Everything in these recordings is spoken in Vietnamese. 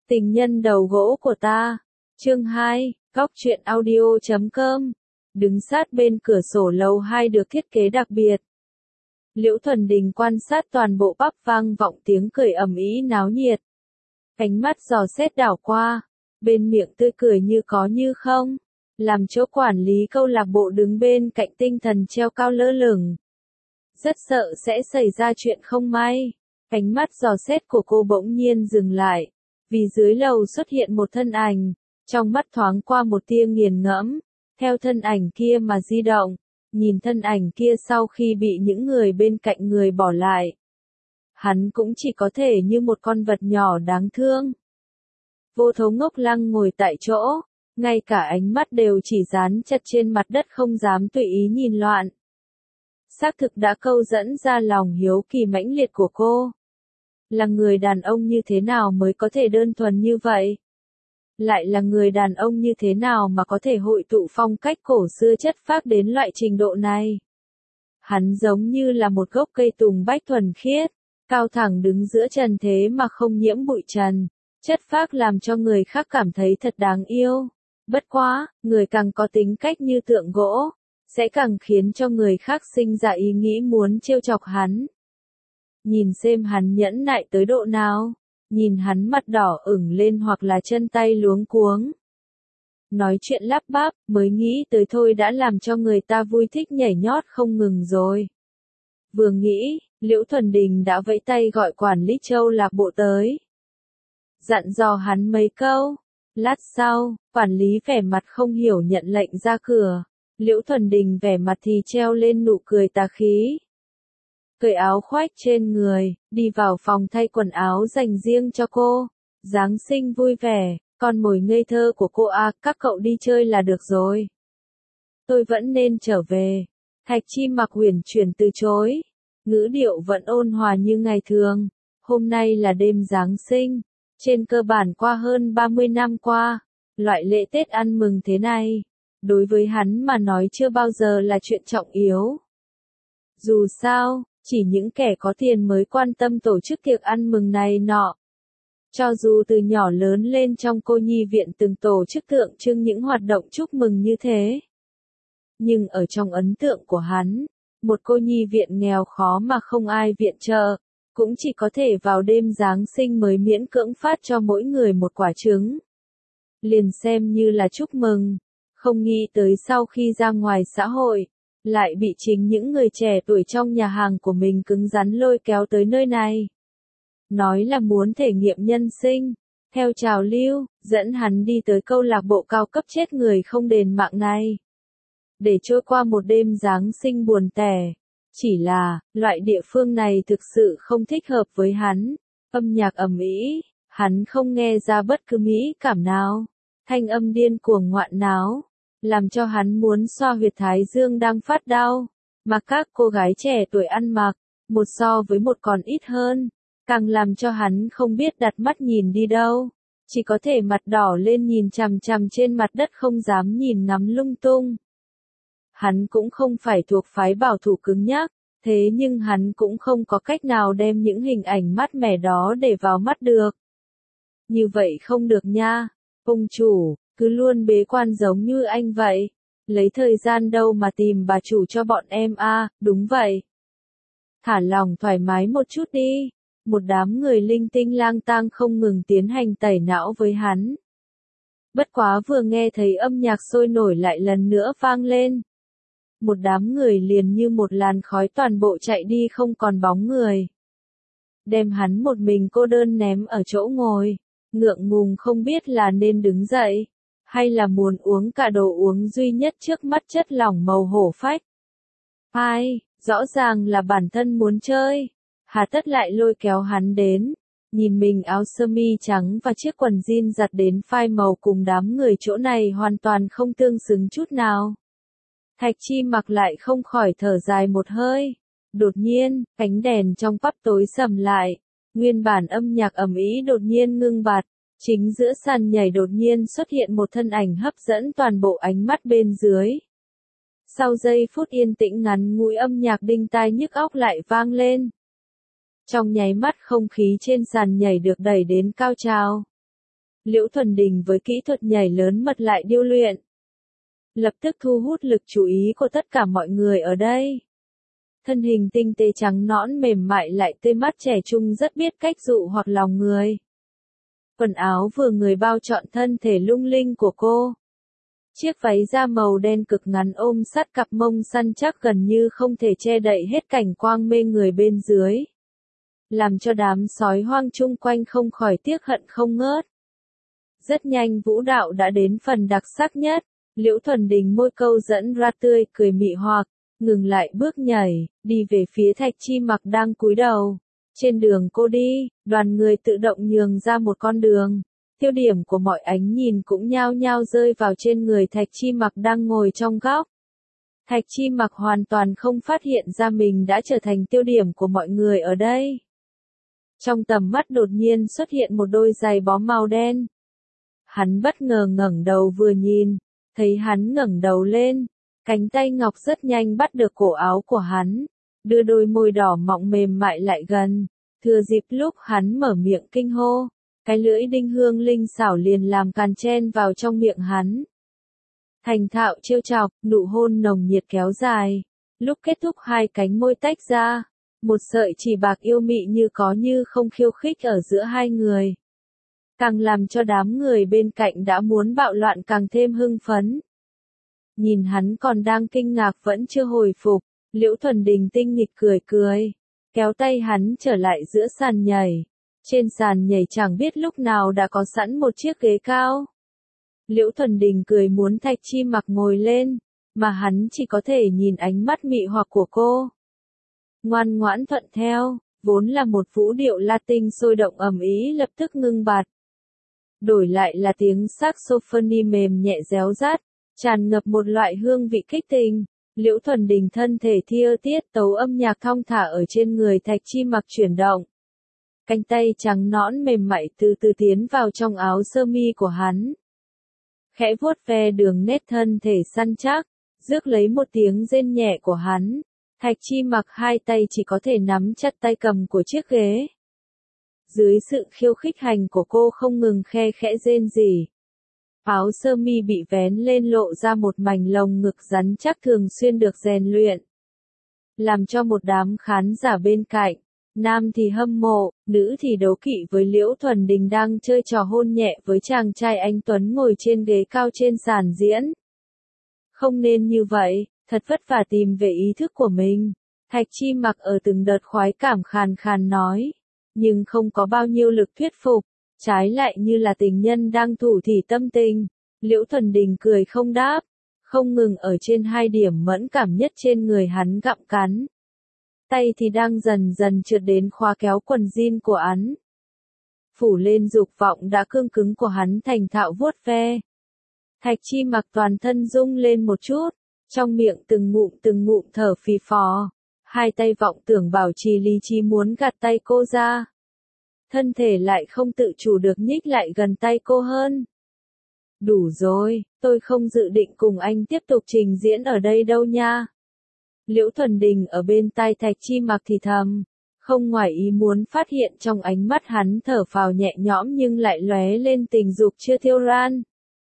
Tình nhân đầu gỗ của ta. Chương 2, Góc truyện audio.com. Đứng sát bên cửa sổ lầu 2 được thiết kế đặc biệt. Liễu Thuần Đình quan sát toàn bộ pub vang vọng tiếng cười ầm ĩ náo nhiệt. Ánh mắt dò xét đảo qua, bên miệng tươi cười như có như không, làm chỗ quản lý câu lạc bộ đứng bên cạnh tinh thần treo cao lơ lửng. Rất sợ sẽ xảy ra chuyện không may. Ánh mắt dò xét của cô bỗng nhiên dừng lại, vì dưới lầu xuất hiện một thân ảnh, trong mắt thoáng qua một tia nghiền ngẫm, theo thân ảnh kia mà di động, nhìn thân ảnh kia sau khi bị những người bên cạnh người bỏ lại. Hắn cũng chỉ có thể như một con vật nhỏ đáng thương. Vô Thấu ngốc lăng ngồi tại chỗ, ngay cả ánh mắt đều chỉ dán chặt trên mặt đất không dám tùy ý nhìn loạn. Xác thực đã câu dẫn ra lòng hiếu kỳ mãnh liệt của cô. Là người đàn ông như thế nào mới có thể đơn thuần như vậy? Lại là người đàn ông như thế nào mà có thể hội tụ phong cách cổ xưa chất phác đến loại trình độ này? Hắn giống như là một gốc cây tùng bách thuần khiết, cao thẳng đứng giữa trần thế mà không nhiễm bụi trần, chất phác làm cho người khác cảm thấy thật đáng yêu. Bất quá, người càng có tính cách như tượng gỗ, sẽ càng khiến cho người khác sinh ra ý nghĩ muốn trêu chọc hắn. Nhìn xem hắn nhẫn nại tới độ nào, nhìn hắn mặt đỏ ửng lên hoặc là chân tay luống cuống. Nói chuyện lắp bắp, mới nghĩ tới thôi đã làm cho người ta vui thích nhảy nhót không ngừng rồi. Vừa nghĩ, Liễu Thuần Đình đã vẫy tay gọi quản lý Châu lạc bộ tới. Dặn dò hắn mấy câu. Lát sau, quản lý vẻ mặt không hiểu nhận lệnh ra cửa. Liễu Thuần Đình vẻ mặt thì treo lên nụ cười tà khí. Cởi áo khoác trên người, đi vào phòng thay quần áo dành riêng cho cô. Giáng sinh vui vẻ, con mồi ngây thơ của cô à, các cậu đi chơi là được rồi. Tôi vẫn nên trở về. Thạch Chi Mặc uyển chuyển từ chối. Ngữ điệu vẫn ôn hòa như ngày thường. Hôm nay là đêm Giáng sinh. Trên cơ bản qua hơn 30 năm qua, loại lễ Tết ăn mừng thế này, đối với hắn mà nói chưa bao giờ là chuyện trọng yếu. Dù sao, chỉ những kẻ có tiền mới quan tâm tổ chức tiệc ăn mừng này nọ. Cho dù từ nhỏ lớn lên trong cô nhi viện từng tổ chức tượng trưng những hoạt động chúc mừng như thế. Nhưng ở trong ấn tượng của hắn, một cô nhi viện nghèo khó mà không ai viện trợ, cũng chỉ có thể vào đêm Giáng sinh mới miễn cưỡng phát cho mỗi người một quả trứng. Liền xem như là chúc mừng, không nghĩ tới sau khi ra ngoài xã hội, lại bị chính những người trẻ tuổi trong nhà hàng của mình cứng rắn lôi kéo tới nơi này. Nói là muốn thể nghiệm nhân sinh, theo trào lưu, dẫn hắn đi tới câu lạc bộ cao cấp chết người không đền mạng này. Để trôi qua một đêm Giáng sinh buồn tẻ. Chỉ là, loại địa phương này thực sự không thích hợp với hắn. Âm nhạc ầm ĩ, hắn không nghe ra bất cứ mỹ cảm nào. Thanh âm điên cuồng ngoạn náo, làm cho hắn muốn xoa huyệt thái dương đang phát đau. Mà các cô gái trẻ tuổi ăn mặc, một so với một còn ít hơn, càng làm cho hắn không biết đặt mắt nhìn đi đâu. Chỉ có thể mặt đỏ lên nhìn chằm chằm trên mặt đất không dám nhìn ngắm lung tung. Hắn cũng không phải thuộc phái bảo thủ cứng nhắc, thế nhưng hắn cũng không có cách nào đem những hình ảnh mát mẻ đó để vào mắt được. Như vậy không được nha, ông chủ, cứ luôn bế quan giống như anh vậy. Lấy thời gian đâu mà tìm bà chủ cho bọn em à, đúng vậy. Thả lòng thoải mái một chút đi. Một đám người linh tinh lang tang không ngừng tiến hành tẩy não với hắn. Bất quá vừa nghe thấy âm nhạc sôi nổi lại lần nữa vang lên. Một đám người liền như một làn khói toàn bộ chạy đi không còn bóng người. Đem hắn một mình cô đơn ném ở chỗ ngồi, ngượng ngùng không biết là nên đứng dậy, hay là muốn uống cả đồ uống duy nhất trước mắt chất lỏng màu hổ phách. Ai, rõ ràng là bản thân muốn chơi, hà tất lại lôi kéo hắn đến, nhìn mình áo sơ mi trắng và chiếc quần jean giặt đến phai màu cùng đám người chỗ này hoàn toàn không tương xứng chút nào. Thạch Chi Mặc lại không khỏi thở dài một hơi. Đột nhiên, ánh đèn trong pub tối sầm lại. Nguyên bản âm nhạc ầm ĩ đột nhiên ngưng bặt. Chính giữa sàn nhảy đột nhiên xuất hiện một thân ảnh hấp dẫn toàn bộ ánh mắt bên dưới. Sau giây phút yên tĩnh ngắn ngủi âm nhạc đinh tai nhức óc lại vang lên. Trong nháy mắt không khí trên sàn nhảy được đẩy đến cao trào. Liễu Thuần Đình với kỹ thuật nhảy lớn mật lại điêu luyện, lập tức thu hút lực chú ý của tất cả mọi người ở đây. Thân hình tinh tế trắng nõn mềm mại lại tươi mắt trẻ trung rất biết cách dụ hoặc lòng người. Quần áo vừa người bao trọn thân thể lung linh của cô. Chiếc váy da màu đen cực ngắn ôm sát cặp mông săn chắc gần như không thể che đậy hết cảnh quang mê người bên dưới. Làm cho đám sói hoang chung quanh không khỏi tiếc hận không ngớt. Rất nhanh vũ đạo đã đến phần đặc sắc nhất. Liễu Thuần Đình môi câu dẫn ra tươi cười mị hoặc, ngừng lại bước nhảy, đi về phía Thạch Chi Mặc đang cúi đầu. Trên đường cô đi, đoàn người tự động nhường ra một con đường. Tiêu điểm của mọi ánh nhìn cũng nhao nhao rơi vào trên người Thạch Chi Mặc đang ngồi trong góc. Thạch Chi Mặc hoàn toàn không phát hiện ra mình đã trở thành tiêu điểm của mọi người ở đây. Trong tầm mắt đột nhiên xuất hiện một đôi giày bó màu đen. Hắn bất ngờ ngẩng đầu vừa nhìn, thấy hắn ngẩng đầu lên, cánh tay ngọc rất nhanh bắt được cổ áo của hắn, đưa đôi môi đỏ mọng mềm mại lại gần, thừa dịp lúc hắn mở miệng kinh hô, cái lưỡi đinh hương linh xảo liền làm càn chen vào trong miệng hắn. Thành thạo trêu chọc, nụ hôn nồng nhiệt kéo dài, lúc kết thúc hai cánh môi tách ra, một sợi chỉ bạc yêu mị như có như không khiêu khích ở giữa hai người. Càng làm cho đám người bên cạnh đã muốn bạo loạn càng thêm hưng phấn. Nhìn hắn còn đang kinh ngạc vẫn chưa hồi phục, Liễu Thuần Đình tinh nghịch cười cười, kéo tay hắn trở lại giữa sàn nhảy. Trên sàn nhảy chẳng biết lúc nào đã có sẵn một chiếc ghế cao. Liễu Thuần Đình cười muốn Thạch Chi Mặc ngồi lên, mà hắn chỉ có thể nhìn ánh mắt mị hoặc của cô. Ngoan ngoãn thuận theo, vốn là một vũ điệu Latin sôi động ầm ĩ lập tức ngưng bặt. Đổi lại là tiếng saxophone mềm nhẹ réo rát, tràn ngập một loại hương vị kích tình. Liễu Thuần Đình thân thể thia tiết tấu âm nhạc thong thả ở trên người Thạch Chi Mặc chuyển động. Cánh tay trắng nõn mềm mại từ từ tiến vào trong áo sơ mi của hắn. Khẽ vuốt ve đường nét thân thể săn chắc, rước lấy một tiếng rên nhẹ của hắn. Thạch Chi Mặc hai tay chỉ có thể nắm chặt tay cầm của chiếc ghế. Dưới sự khiêu khích hành của cô không ngừng khe khẽ rên rỉ. Áo sơ mi bị vén lên lộ ra một mảnh lồng ngực rắn chắc thường xuyên được rèn luyện. Làm cho một đám khán giả bên cạnh, nam thì hâm mộ, nữ thì đố kỵ với Liễu Thuần Đình đang chơi trò hôn nhẹ với chàng trai anh tuấn ngồi trên ghế cao trên sàn diễn. Không nên như vậy, thật vất vả tìm về ý thức của mình. Thạch Chi Mặc ở từng đợt khoái cảm khàn khàn nói, nhưng không có bao nhiêu lực thuyết phục, trái lại như là tình nhân đang thủ thỉ tâm tình. Liễu Thuần Đình cười không đáp, không ngừng ở trên hai điểm mẫn cảm nhất trên người hắn gặm cắn. Tay thì đang dần dần trượt đến khóa kéo quần jean của hắn. Phủ lên dục vọng đã cương cứng của hắn thành thạo vuốt ve. Thạch Chi Mặc toàn thân rung lên một chút, trong miệng từng ngụm thở phì phò. Hai tay vọng tưởng bảo trì lý trí muốn gạt tay cô ra. Thân thể lại không tự chủ được nhích lại gần tay cô hơn. Đủ rồi, tôi không dự định cùng anh tiếp tục trình diễn ở đây đâu nha. Liễu Thuần Đình ở bên tai Thạch Chi Mặc thì thầm, không ngoài ý muốn phát hiện trong ánh mắt hắn thở phào nhẹ nhõm nhưng lại lóe lên tình dục chưa thiêu ran.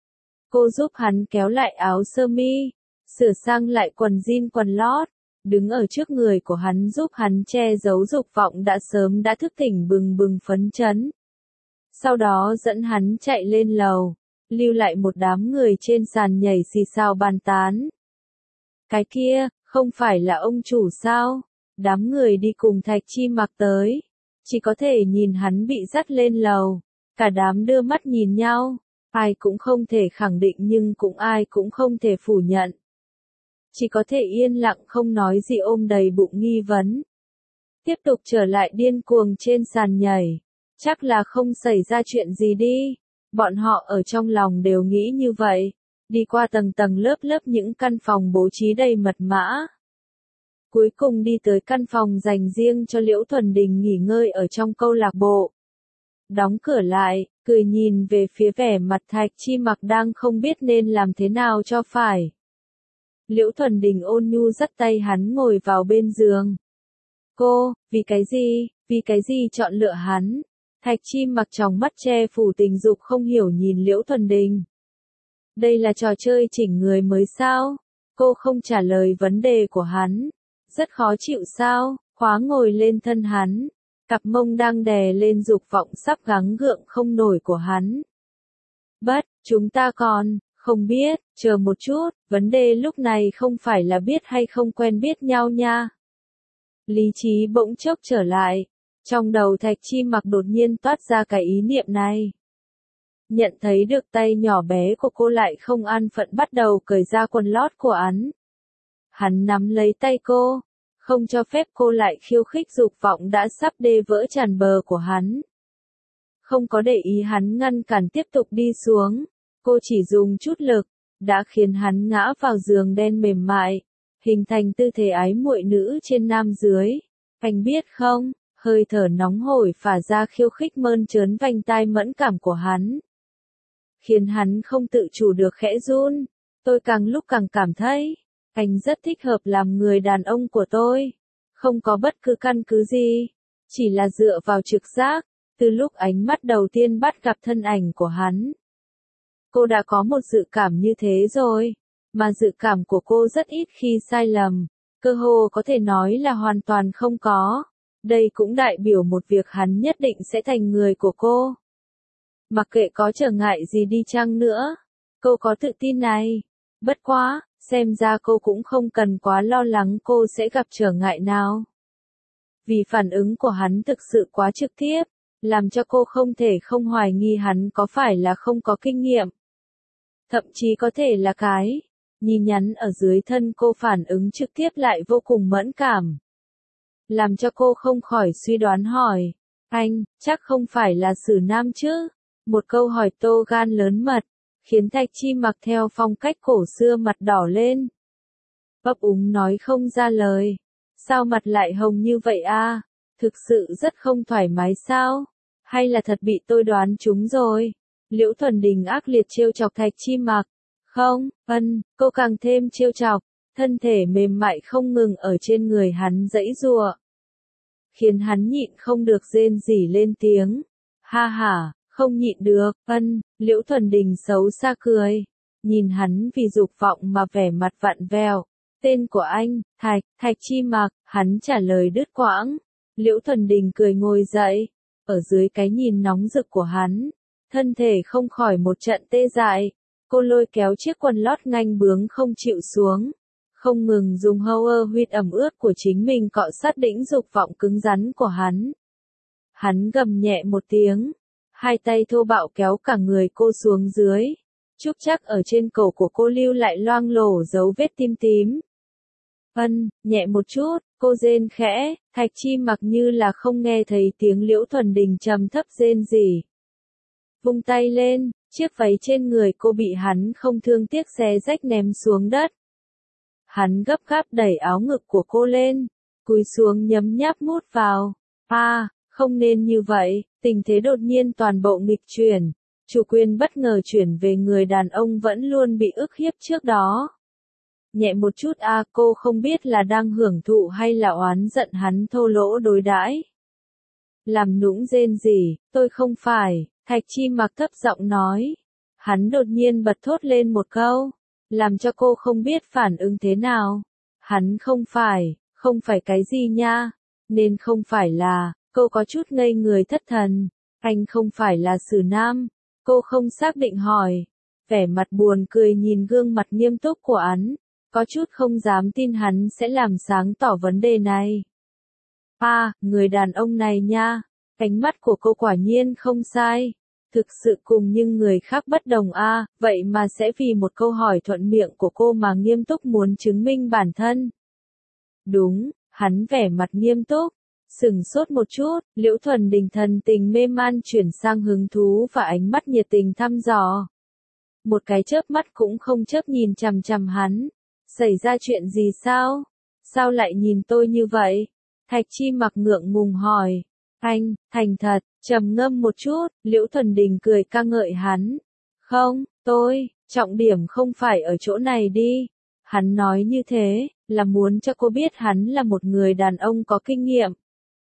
Cô giúp hắn kéo lại áo sơ mi, sửa sang lại quần jean quần lót, đứng ở trước người của hắn giúp hắn che giấu dục vọng đã sớm đã thức tỉnh bừng bừng phấn chấn. Sau đó dẫn hắn chạy lên lầu, lưu lại một đám người trên sàn nhảy xì xào bàn tán. Cái kia, không phải là ông chủ sao? Đám người đi cùng Thạch Chi Mặc tới, chỉ có thể nhìn hắn bị dắt lên lầu, cả đám đưa mắt nhìn nhau, ai cũng không thể khẳng định nhưng cũng ai cũng không thể phủ nhận. Chỉ có thể yên lặng không nói gì ôm đầy bụng nghi vấn. Tiếp tục trở lại điên cuồng trên sàn nhảy, chắc là không xảy ra chuyện gì đi. Bọn họ ở trong lòng đều nghĩ như vậy, đi qua tầng tầng lớp lớp những căn phòng bố trí đầy mật mã. Cuối cùng đi tới căn phòng dành riêng cho Liễu Thuần Đình nghỉ ngơi ở trong câu lạc bộ. Đóng cửa lại, cười nhìn về phía vẻ mặt Thạch Chi Mặc đang không biết nên làm thế nào cho phải. Liễu Thuần Đình ôn nhu dắt tay hắn ngồi vào bên giường. Cô, vì cái gì chọn lựa hắn? Thạch Chi Mặc trong mắt che phủ tình dục không hiểu nhìn Liễu Thuần Đình. Đây là trò chơi chỉnh người mới sao? Cô không trả lời vấn đề của hắn. Rất khó chịu sao? Khóa ngồi lên thân hắn. Cặp mông đang đè lên dục vọng sắp gắng gượng không nổi của hắn. Chúng ta còn, không biết, chờ một chút, vấn đề lúc này không phải là biết hay không quen biết nhau nha. Lý trí bỗng chốc trở lại. Trong đầu Thạch Chi Mặc đột nhiên toát ra cái ý niệm này. Nhận thấy được tay nhỏ bé của cô lại không an phận bắt đầu cởi ra quần lót của hắn. Hắn nắm lấy tay cô, không cho phép cô lại khiêu khích dục vọng đã sắp đê vỡ tràn bờ của hắn. Không có để ý hắn ngăn cản tiếp tục đi xuống, cô chỉ dùng chút lực, đã khiến hắn ngã vào giường đen mềm mại, hình thành tư thế ái muội nữ trên nam dưới. Anh biết không, hơi thở nóng hổi phả ra khiêu khích mơn trớn vành tai mẫn cảm của hắn. Khiến hắn không tự chủ được khẽ run. Tôi càng lúc càng cảm thấy, anh rất thích hợp làm người đàn ông của tôi. Không có bất cứ căn cứ gì, chỉ là dựa vào trực giác, từ lúc ánh mắt đầu tiên bắt gặp thân ảnh của hắn. Cô đã có một dự cảm như thế rồi, mà dự cảm của cô rất ít khi sai lầm, cơ hồ có thể nói là hoàn toàn không có. Đây cũng đại biểu một việc hắn nhất định sẽ thành người của cô. Mặc kệ có trở ngại gì đi chăng nữa, cô có tự tin này. Bất quá, xem ra cô cũng không cần quá lo lắng cô sẽ gặp trở ngại nào. Vì phản ứng của hắn thực sự quá trực tiếp, làm cho cô không thể không hoài nghi hắn có phải là không có kinh nghiệm. Thậm chí có thể là cái nhìn nhắn ở dưới thân cô phản ứng trực tiếp lại vô cùng mẫn cảm. Làm cho cô không khỏi suy đoán hỏi, anh, chắc không phải là Sử Nam chứ? Một câu hỏi to gan lớn mật, khiến Thạch Chi Mặc theo phong cách cổ xưa mặt đỏ lên. Ấp úng nói không ra lời. Sao mặt lại hồng như vậy a? Thực sự rất không thoải mái sao? Hay là thật bị tôi đoán trúng rồi? Liễu Thuần Đình ác liệt trêu chọc Thạch Chi Mặc. Không, cô càng thêm trêu chọc, thân thể mềm mại không ngừng ở trên người hắn giãy giụa. Khiến hắn nhịn không được rên rỉ lên tiếng. Ha ha, không nhịn được, Liễu Thuần Đình xấu xa cười. Nhìn hắn vì dục vọng mà vẻ mặt vặn vẹo. Tên của anh, Thạch Chi Mặc, hắn trả lời đứt quãng. Liễu Thuần Đình cười ngồi dậy. Ở dưới cái nhìn nóng rực của hắn, thân thể không khỏi một trận tê dại. Cô lôi kéo chiếc quần lót nganh bướng không chịu xuống. Không ngừng dùng hâu huyết ẩm ướt của chính mình cọ sát đĩnh dục vọng cứng rắn của hắn. Hắn gầm nhẹ một tiếng. Hai tay thô bạo kéo cả người cô xuống dưới. Trúc chắc ở trên cổ của cô lưu lại loang lổ dấu vết tím tím. Nhẹ một chút, cô rên khẽ, Thạch Chi Mặc như là không nghe thấy tiếng Liễu Thuần Đình trầm thấp rên rỉ. Vung tay lên, chiếc váy trên người cô bị hắn không thương tiếc xé rách ném xuống đất. Hắn gấp gáp đẩy áo ngực của cô lên, cúi xuống nhấm nháp mút vào. Không nên như vậy, tình thế đột nhiên toàn bộ nghịch chuyển. Chủ quyền bất ngờ chuyển về người đàn ông vẫn luôn bị ức hiếp trước đó. Nhẹ một chút cô không biết là đang hưởng thụ hay là oán giận hắn thô lỗ đối đãi. Làm nũng rên rỉ, tôi không phải, Thạch Chi Mặc thấp giọng nói. Hắn đột nhiên bật thốt lên một câu, làm cho cô không biết phản ứng thế nào. Hắn không phải cái gì nha, nên không phải là, cô có chút ngây người thất thần. Anh không phải là Sử Nam, cô không xác định hỏi. Vẻ mặt buồn cười nhìn gương mặt nghiêm túc của hắn, có chút không dám tin hắn sẽ làm sáng tỏ vấn đề này. Người đàn ông này nha, ánh mắt của cô quả nhiên không sai. Thực sự cùng nhưng người khác bất đồng vậy mà sẽ vì một câu hỏi thuận miệng của cô mà nghiêm túc muốn chứng minh bản thân. Đúng, hắn vẻ mặt nghiêm túc, sửng sốt một chút, Liễu Thuần Đình thần tình mê man chuyển sang hứng thú và ánh mắt nhiệt tình thăm dò. Một cái chớp mắt cũng không chớp nhìn chằm chằm hắn. Xảy ra chuyện gì sao? Sao lại nhìn tôi như vậy? Thạch Chi Mặc ngượng ngùng hỏi. Anh, thành thật, trầm ngâm một chút, Liễu Thuần Đình cười ca ngợi hắn. Không, trọng điểm không phải ở chỗ này đi. Hắn nói như thế, là muốn cho cô biết hắn là một người đàn ông có kinh nghiệm.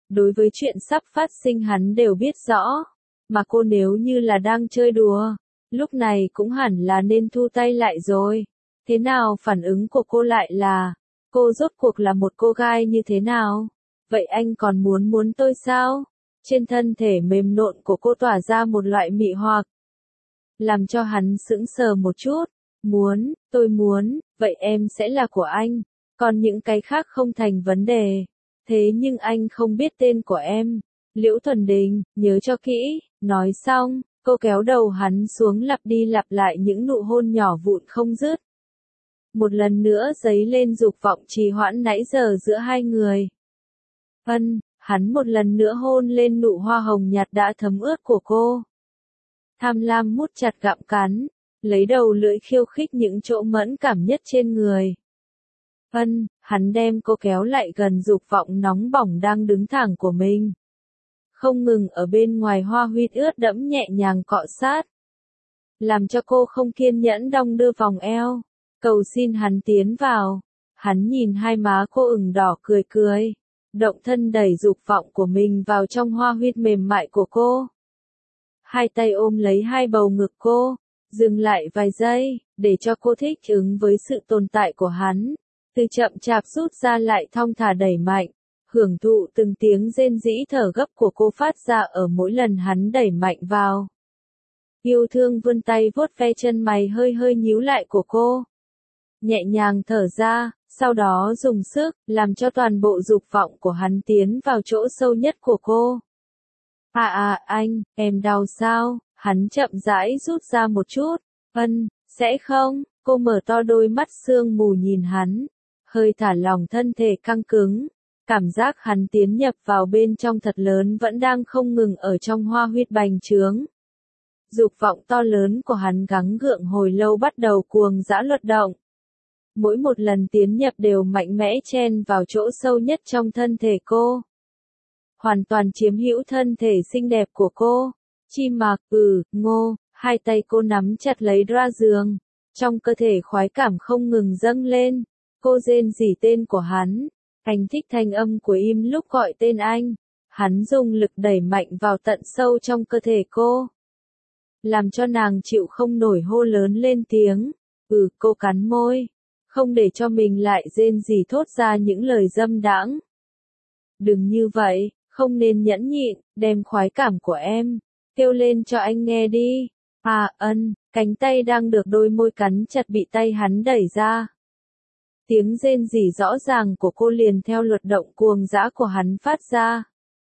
Đối với chuyện sắp phát sinh hắn đều biết rõ. Mà cô nếu như là đang chơi đùa, lúc này cũng hẳn là nên thu tay lại rồi. Thế nào phản ứng của cô lại là, cô rốt cuộc là một cô gái như thế nào? Vậy anh còn muốn tôi sao? Trên thân thể mềm nộn của cô tỏa ra một loại mị hoặc, làm cho hắn sững sờ một chút. Tôi muốn, vậy em sẽ là của anh, còn những cái khác không thành vấn đề. Thế nhưng anh không biết tên của em. Liễu Thuần Đình, nhớ cho kỹ. Nói xong, cô kéo đầu hắn xuống lặp đi lặp lại những nụ hôn nhỏ vụn không dứt. Một lần nữa dấy lên dục vọng trì hoãn nãy giờ giữa hai người. Hắn một lần nữa hôn lên nụ hoa hồng nhạt đã thấm ướt của cô. Tham lam mút chặt gặm cắn, lấy đầu lưỡi khiêu khích những chỗ mẫn cảm nhất trên người. Hắn đem cô kéo lại gần dục vọng nóng bỏng đang đứng thẳng của mình. Không ngừng ở bên ngoài hoa huyết ướt đẫm nhẹ nhàng cọ sát. Làm cho cô không kiên nhẫn đong đưa vòng eo. Cầu xin hắn tiến vào. Hắn nhìn hai má cô ửng đỏ cười cười. Động thân đẩy dục vọng của mình vào trong hoa huyết mềm mại của cô. Hai tay ôm lấy hai bầu ngực cô. Dừng lại vài giây, để cho cô thích ứng với sự tồn tại của hắn. Từ chậm chạp rút ra lại thong thả đẩy mạnh. Hưởng thụ từng tiếng rên rỉ thở gấp của cô phát ra ở mỗi lần hắn đẩy mạnh vào. Yêu thương vươn tay vuốt ve chân mày hơi hơi nhíu lại của cô. Nhẹ nhàng thở ra, sau đó dùng sức, làm cho toàn bộ dục vọng của hắn tiến vào chỗ sâu nhất của cô. Anh, em đau sao? Hắn chậm rãi rút ra một chút. Sẽ không? Cô mở to đôi mắt sương mù nhìn hắn. Hơi thả lỏng thân thể căng cứng. Cảm giác hắn tiến nhập vào bên trong thật lớn vẫn đang không ngừng ở trong hoa huyết bành trướng. Dục vọng to lớn của hắn gắng gượng hồi lâu bắt đầu cuồng dã luật động. Mỗi một lần tiến nhập đều mạnh mẽ chen vào chỗ sâu nhất trong thân thể cô. Hoàn toàn chiếm hữu thân thể xinh đẹp của cô. Chi mạc, ngô, hai tay cô nắm chặt lấy ra giường. Trong cơ thể khoái cảm không ngừng dâng lên. Cô rên rỉ tên của hắn. Anh thích thanh âm của im lúc gọi tên anh. Hắn dùng lực đẩy mạnh vào tận sâu trong cơ thể cô. Làm cho nàng chịu không nổi hô lớn lên tiếng. Cô cắn môi. Không để cho mình lại rên rỉ thốt ra những lời dâm đãng. Đừng như vậy, không nên nhẫn nhịn, đem khoái cảm của em. Kêu lên cho anh nghe đi. Cánh tay đang được đôi môi cắn chặt bị tay hắn đẩy ra. Tiếng rên rỉ rõ ràng của cô liền theo luật động cuồng dã của hắn phát ra.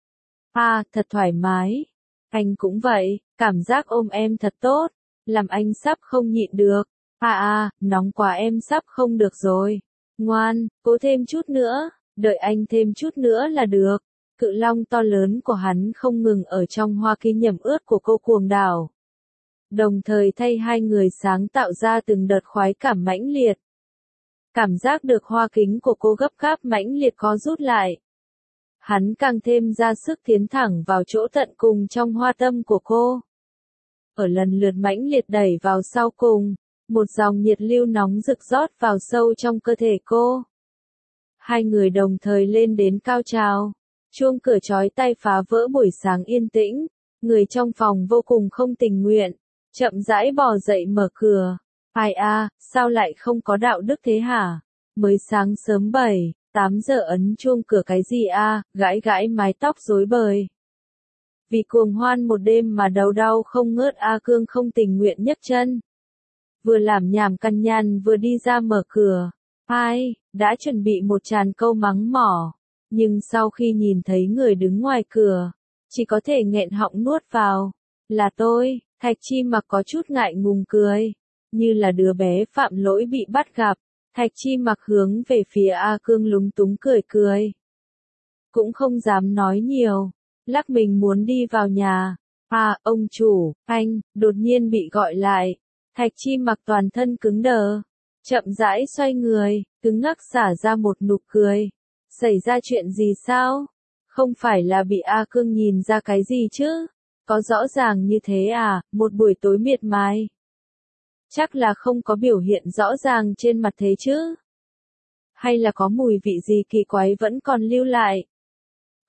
Thật thoải mái. Anh cũng vậy, cảm giác ôm em thật tốt, làm anh sắp không nhịn được. Nóng quá em sắp không được rồi. Ngoan, cố thêm chút nữa, đợi anh thêm chút nữa là được. Cự long to lớn của hắn không ngừng ở trong hoa kỳ nhầm ướt của cô cuồng đảo. Đồng thời thay hai người sáng tạo ra từng đợt khoái cảm mãnh liệt. Cảm giác được hoa kính của cô gấp gáp mãnh liệt có rút lại. Hắn càng thêm ra sức tiến thẳng vào chỗ tận cùng trong hoa tâm của cô. Ở lần lượt mãnh liệt đẩy vào sau cùng, một dòng nhiệt lưu nóng rực rót vào sâu trong cơ thể cô. Hai người đồng thời lên đến cao trào. Chuông cửa chói tai phá vỡ buổi sáng yên tĩnh. Người trong phòng vô cùng không tình nguyện. Chậm rãi bò dậy mở cửa. Sao lại không có đạo đức thế hả? Mới sáng sớm 7-8 giờ ấn chuông cửa cái gì gãi gãi mái tóc rối bời. Vì cuồng hoan một đêm mà đầu đau không ngớt Cương không tình nguyện nhấc chân. Vừa làm nhảm căn nhằn vừa đi ra mở cửa. Đã chuẩn bị một tràn câu mắng mỏ. Nhưng sau khi nhìn thấy người đứng ngoài cửa, chỉ có thể nghẹn họng nuốt vào. Là tôi, Thạch Chi Mặc có chút ngại ngùng cười. Như là đứa bé phạm lỗi bị bắt gặp. Thạch Chi Mặc hướng về phía Cương lúng túng cười cười. Cũng không dám nói nhiều. Lắc mình muốn đi vào nhà. Ông chủ, anh, đột nhiên bị gọi lại. Thạch Chi Mặc toàn thân cứng đờ. Chậm rãi xoay người, cứng ngắc xả ra một nụ cười. Xảy ra chuyện gì sao? Không phải là bị Cương nhìn ra cái gì chứ? Có rõ ràng như thế một buổi tối miệt mài. Chắc là không có biểu hiện rõ ràng trên mặt thế chứ? Hay là có mùi vị gì kỳ quái vẫn còn lưu lại?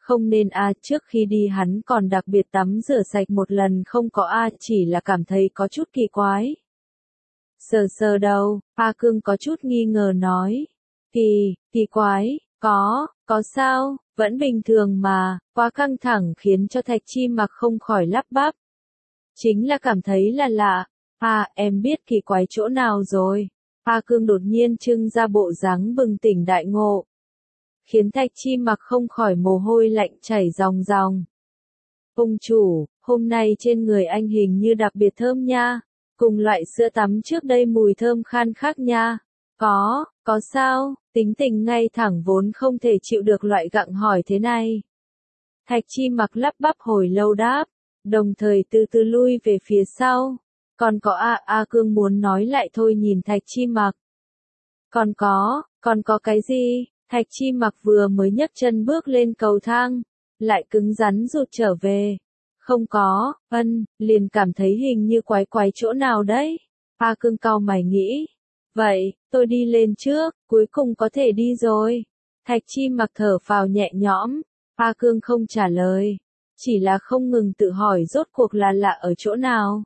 Không nên trước khi đi hắn còn đặc biệt tắm rửa sạch một lần không có chỉ là cảm thấy có chút kỳ quái. Sờ sờ đầu, A Cương có chút nghi ngờ nói. Kỳ quái, có sao, vẫn bình thường mà, quá căng thẳng khiến cho Thạch Chi Mặc không khỏi lắp bắp. Chính là cảm thấy là lạ, em biết kỳ quái chỗ nào rồi. A Cương đột nhiên trưng ra bộ dáng bừng tỉnh đại ngộ. Khiến Thạch Chi Mặc không khỏi mồ hôi lạnh chảy ròng ròng. Ông chủ, hôm nay trên người anh hình như đặc biệt thơm nha. Cùng loại sữa tắm trước đây mùi thơm khan khác nha. Có sao, tính tình ngay thẳng vốn không thể chịu được loại gặng hỏi thế này. Thạch Chi Mặc lắp bắp hồi lâu đáp, đồng thời từ từ lui về phía sau. Còn có A Cương muốn nói lại thôi nhìn Thạch Chi Mặc. Còn có cái gì? Thạch Chi Mặc vừa mới nhấc chân bước lên cầu thang, lại cứng rắn rụt trở về. Không có, liền cảm thấy hình như quái quái chỗ nào đấy. A Cương cau mày nghĩ. Vậy, tôi đi lên trước, cuối cùng có thể đi rồi. Thạch Chi Mặc thở phào nhẹ nhõm. A Cương không trả lời. Chỉ là không ngừng tự hỏi rốt cuộc là lạ ở chỗ nào.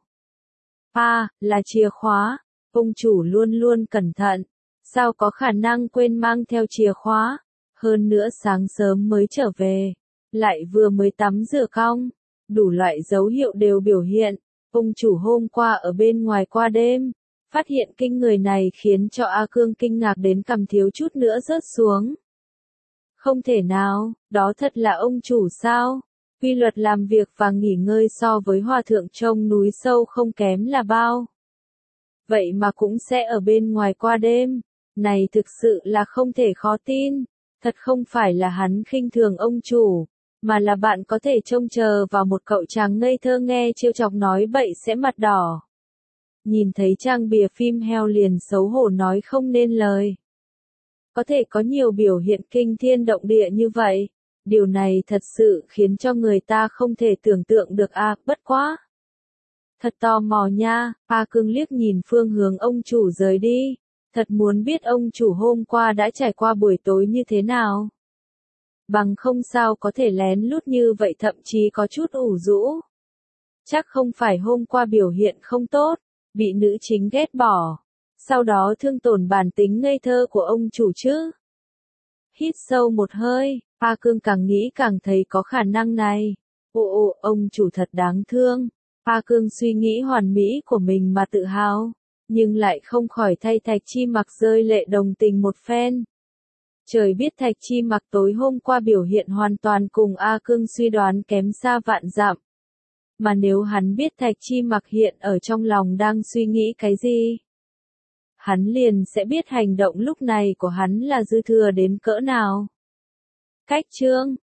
Là chìa khóa. Ông chủ luôn luôn cẩn thận. Sao có khả năng quên mang theo chìa khóa? Hơn nữa sáng sớm mới trở về. Lại vừa mới tắm rửa cong. Đủ loại dấu hiệu đều biểu hiện. Ông chủ hôm qua ở bên ngoài qua đêm. Phát hiện kinh người này khiến cho A Cương kinh ngạc đến cằm thiếu chút nữa rớt xuống. Không thể nào, đó thật là ông chủ sao? Quy luật làm việc và nghỉ ngơi so với hòa thượng trông núi sâu không kém là bao. Vậy mà cũng sẽ ở bên ngoài qua đêm. Này thực sự là không thể khó tin. Thật không phải là hắn khinh thường ông chủ, mà là bạn có thể trông chờ vào một cậu chàng ngây thơ nghe trêu chọc nói bậy sẽ mặt đỏ. Nhìn thấy trang bìa phim heo liền xấu hổ nói không nên lời. Có thể có nhiều biểu hiện kinh thiên động địa như vậy. Điều này thật sự khiến cho người ta không thể tưởng tượng được bất quá. Thật tò mò nha, A Cương liếc nhìn phương hướng ông chủ rời đi. Thật muốn biết ông chủ hôm qua đã trải qua buổi tối như thế nào. Bằng không sao có thể lén lút như vậy thậm chí có chút ủ rũ. Chắc không phải hôm qua biểu hiện không tốt, bị nữ chính ghét bỏ. Sau đó thương tổn bản tính ngây thơ của ông chủ chứ. Hít sâu một hơi, A Cương càng nghĩ càng thấy có khả năng này. Ông chủ thật đáng thương. A Cương suy nghĩ hoàn mỹ của mình mà tự hào, nhưng lại không khỏi thay Thạch Chi Mặc rơi lệ đồng tình một phen. Trời biết Thạch Chi Mặc tối hôm qua biểu hiện hoàn toàn cùng A Cương suy đoán kém xa vạn dặm. Mà nếu hắn biết Thạch Chi Mặc hiện ở trong lòng đang suy nghĩ cái gì, hắn liền sẽ biết hành động lúc này của hắn là dư thừa đến cỡ nào. Cách chương